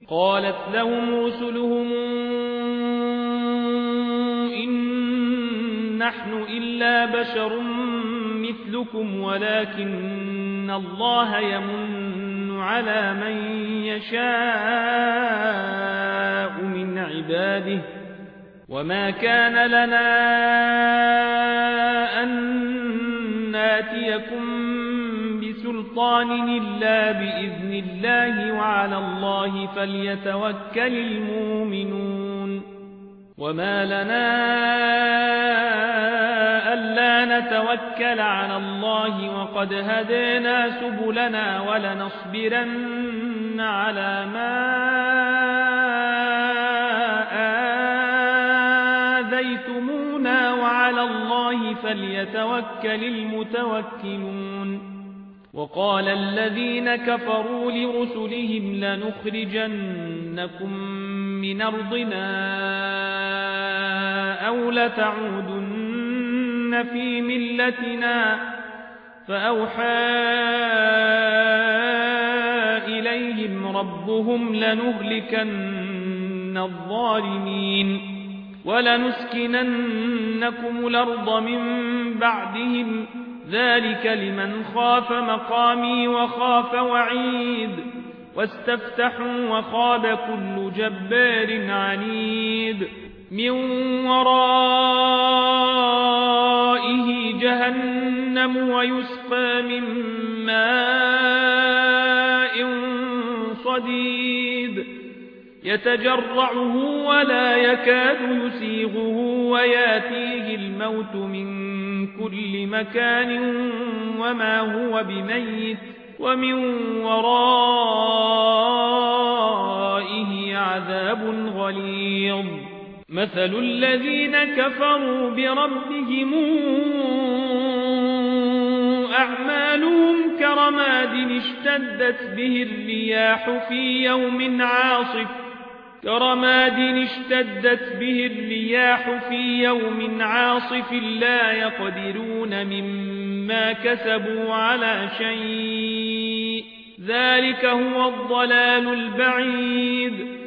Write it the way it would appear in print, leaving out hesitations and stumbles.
قالت لهم رسلهم إن نحن إلا بشر مثلكم ولكن الله يمن على من يشاء من عباده وما كان لنا أن ناتيكم بسلطان إلا بإذن الله وعلى الله فليتوكل المؤمنون وما لنا ألا نتوكل على الله وقد هدينا سبلنا ولنصبرن على ما آذيتمونا وعلى الله فليتوكل المتوكلون وقال الذين كفروا لرسلهم لنخرجنكم من أرضنا أو لتعودن في ملتنا فأوحى إليهم ربهم لنهلكن الظالمين ولنسكننكم الأرض من بعدهم ذلك لمن خاف مقامي وخاف وعيد واستفتحوا وخاب كل جبار عنيد من ورائه جهنم ويسقى من ماء صديد يتجرعه ولا يكاد يسيغه وياتيه الموت من كل مكان وما هو بميت ومن ورائه عذاب غليظ مثل الذين كفروا بربهم أعمالهم كرماد اشتدت به الرياح في يوم عاصف لا يقدرون مما كسبوا على شيء ذلك هو الضلال البعيد